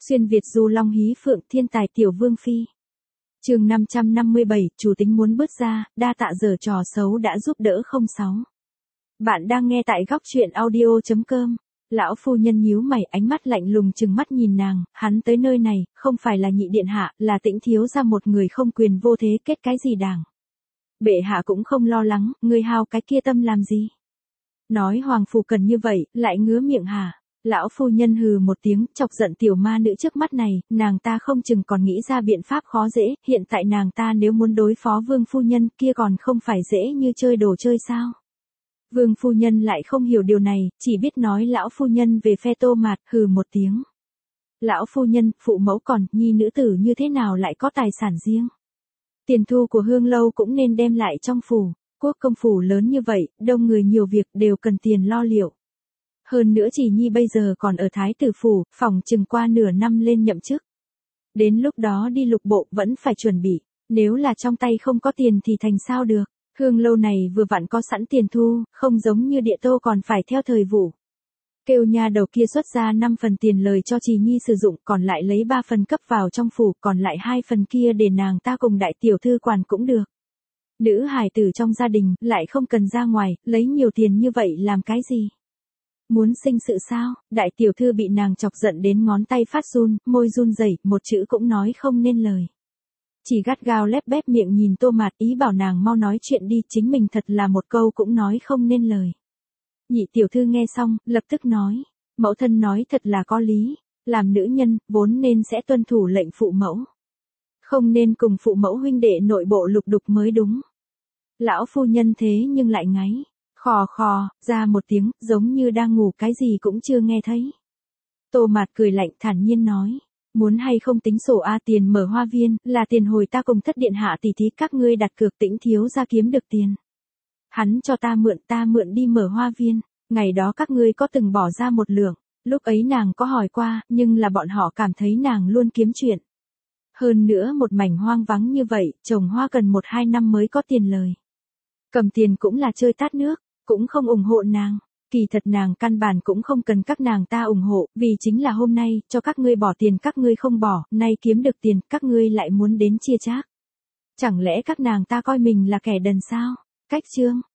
Xuyên Việt du long hí phượng thiên tài tiểu vương phi. Chương 557, chủ tính muốn bứt ra, đa tạ giở trò xấu đã giúp đỡ 06. Bạn đang nghe tại góc truyện audio.com. Lão phu nhân nhíu mày, ánh mắt lạnh lùng trừng mắt nhìn nàng, hắn tới nơi này, không phải là nhị điện hạ, là Tĩnh thiếu gia một người không quyền vô thế, kết cái gì đảng. Bệ hạ cũng không lo lắng, ngươi hao cái kia tâm làm gì? Nói hoàng phủ cần như vậy, lại ngứa miệng hả? Lão phu nhân hừ một tiếng, chọc giận tiểu ma nữ trước mắt này, nàng ta không chừng còn nghĩ ra biện pháp khó dễ, hiện tại nàng ta nếu muốn đối phó vương phu nhân kia còn không phải dễ như chơi đồ chơi sao? Vương phu nhân lại không hiểu điều này, chỉ biết nói lão phu nhân về phe Tô Mạt, hừ một tiếng. Lão phu nhân, phụ mẫu còn, nhi nữ tử như thế nào lại có tài sản riêng? Tiền thu của Hương Lâu cũng nên đem lại trong phủ, quốc công phủ lớn như vậy, đông người nhiều việc đều cần tiền lo liệu. Hơn nữa chỉ nhi bây giờ còn ở thái tử phủ, phòng chừng qua nửa năm lên nhậm chức. Đến lúc đó đi lục bộ vẫn phải chuẩn bị, nếu là trong tay không có tiền thì thành sao được. Hương Lâu này vừa vặn có sẵn tiền thu, không giống như Địa Tô còn phải theo thời vụ. Kêu nha đầu kia xuất ra 5 phần tiền lời cho Trì Nhi sử dụng, còn lại lấy 3 phần cấp vào trong phủ, còn lại 2 phần kia để nàng ta cùng đại tiểu thư quản cũng được. Nữ hài tử trong gia đình, lại không cần ra ngoài, lấy nhiều tiền như vậy làm cái gì? Muốn sinh sự sao? Đại tiểu thư bị nàng chọc giận đến ngón tay phát run, môi run rẩy, một chữ cũng nói không nên lời. Chỉ gắt gao lép bép miệng nhìn Tô Mạt, ý bảo nàng mau nói chuyện đi, chính mình thật là một câu cũng nói không nên lời. Nhị tiểu thư nghe xong, lập tức nói, mẫu thân nói thật là có lý, làm nữ nhân, vốn nên sẽ tuân thủ lệnh phụ mẫu. Không nên cùng phụ mẫu huynh đệ nội bộ lục đục mới đúng. Lão phu nhân thế nhưng lại ngáy, khò khò, ra một tiếng, giống như đang ngủ cái gì cũng chưa nghe thấy. Tô Mạt cười lạnh thản nhiên nói, muốn hay không tính sổ a, tiền mở hoa viên, là tiền hồi ta cùng thất điện hạ tỷ thí các ngươi đặt cược Tĩnh thiếu gia kiếm được tiền. Hắn cho ta mượn đi mở hoa viên, ngày đó các ngươi có từng bỏ ra 1 lượng, lúc ấy nàng có hỏi qua, nhưng là bọn họ cảm thấy nàng luôn kiếm chuyện. Hơn nữa một mảnh hoang vắng như vậy, trồng hoa cần 1-2 năm mới có tiền lời. Cầm tiền cũng là chơi tát nước, cũng không ủng hộ nàng. Kỳ thật nàng căn bản cũng không cần các nàng ta ủng hộ, vì chính là hôm nay, cho các ngươi bỏ tiền các ngươi không bỏ, nay kiếm được tiền, các ngươi lại muốn đến chia chác. Chẳng lẽ các nàng ta coi mình là kẻ đần sao? Cách chương.